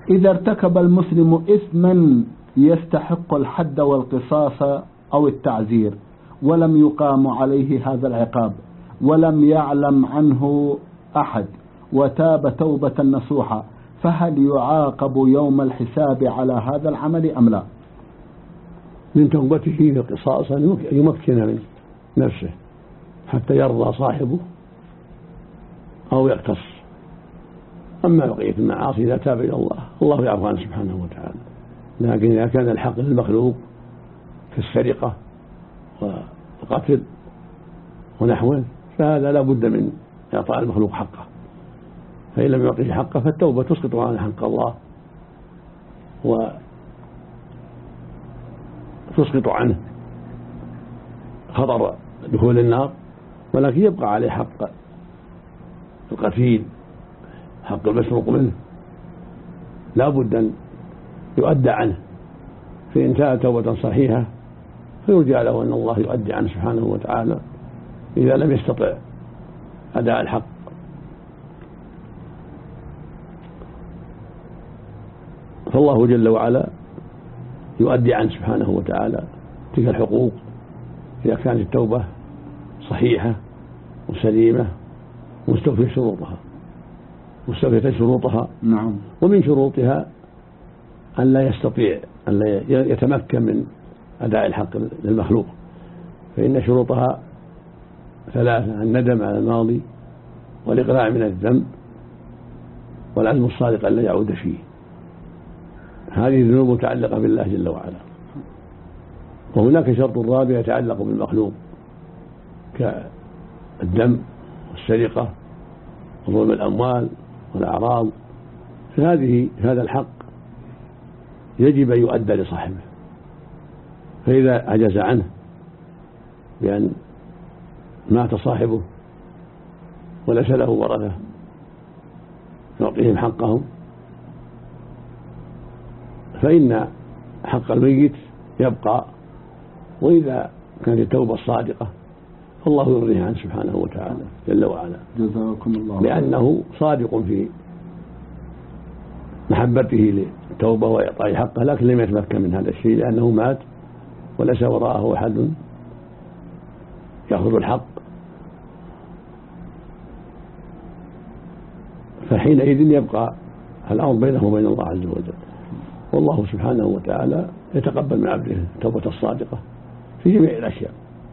إذا ارتكب المسلم إثما يستحق الحد والقصاص أو التعزير ولم يقام عليه هذا العقاب ولم يعلم عنه أحد وتاب توبة نصوحة، فهل يعاقب يوم الحساب على هذا العمل أم لا؟ من توبته القصاص أن يمكن من نفسه حتى يرضى صاحبه أو يقتص. أما بقية المعاصي إذا تاب إلى الله يعفو عنه سبحانه وتعالى. لكن إذا كان الحق للمخلوق كالسرقة والقتل ونحوه فهذا لا بد من إعطاء المخلوق حقه، فإن لم يعطيه حقه فالتوبة تسقط عنه حق الله وتسقط عنه خطر دخول النار، ولكن يبقى عليه حق القتيل، حق المسروق منه لا بد أن يؤدى عنه، فإن تاب توبة صحيحة فيرجى له أن الله يؤدي عنه سبحانه وتعالى إذا لم يستطع أداء الحق. فالله جل وعلا يؤدي عنه سبحانه وتعالى تلك الحقوق إذا كانت التوبة صحيحة وسليمة مستوفية شروطها. نعم. ومن شروطها أن لا يستطيع أن لا يتمكن من أداء الحق للمخلوق، فإن شروطها ثلاثة: الندم على الماضي، والإقلاع من الذنب، والعزم الصادق أن لا يعود فيه. هذه الذنوب متعلقة بالله جل وعلا. وهناك شرط رابع يتعلق بالمخلوق كالدم والسرقة وظلم الأموال والأعراض، هذا الحق يجب أن يؤدى لصاحبه، فإذا عجز عنه بأن مات صاحبه وليس له ورثة يعطيهم حقهم فإن حق الميت يبقى، وإذا كانت التوبة الصادقة فالله يرضيه عنه سبحانه وتعالى جل وعلا. جزاكم الله. لأنه صادق في محبته للتوبة وإعطاء حقه، لكن لم يتمكن من هذا الشيء لأنه مات وليس وراءه أحد يأخذ الحق، فحينئذ يبقى الأمر بينه وبين الله عز وجل. والله سبحانه وتعالى يتقبل من عبده التوبة الصادقة في جميع الأشياء،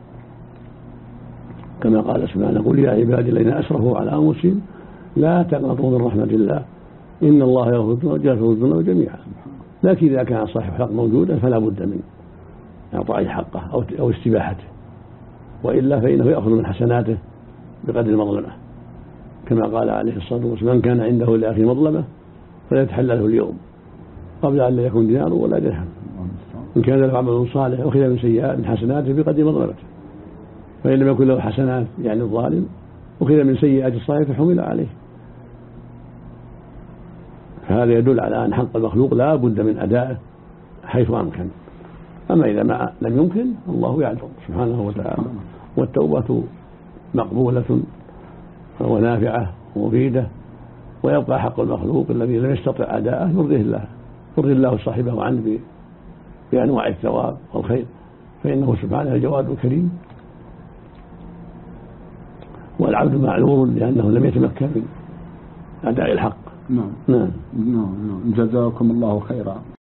كما قال سبحانه: قل يا عبادي الذين أسرفوا على أنفسهم لا تقنطوا من رحمة الله إن الله يغفر الذنوب جميعا. لكن إذا كان صاحب حق موجودا فلا بد من إعطائه حقه أو استباحته، وإلا فإنه يأخذ من حسناته بقدر المظلمة، كما قال عليه الصلاة والسلام: من كان عنده لأخيه مظلمة فليتحلله اليوم قبل أن لا يكون دينار ولا درهم. إن كان له عمل صالح أخذ من سيئات من حسناته بقدر مظلمته، فإن لم يكن له حسنات يعني الظالم أخذ من سيئات الصالح فحمل عليه. فهذا يدل على أن حق المخلوق لا بد من أدائه حيث أمكن. أما إذا ما لم يمكن الله يعذر سبحانه وتعالى، والتوبة مقبولة ونافعة ومفيدة، ويبقى حق المخلوق الذي لم يستطع أداءه يرضي الله صاحبه عنه بأنواع الثواب والخير، فإنه سبحانه الجواد الكريم، والعبد معذور لأنه لم يتمكن من أداء الحق. نعم. جزاكم الله خيرا.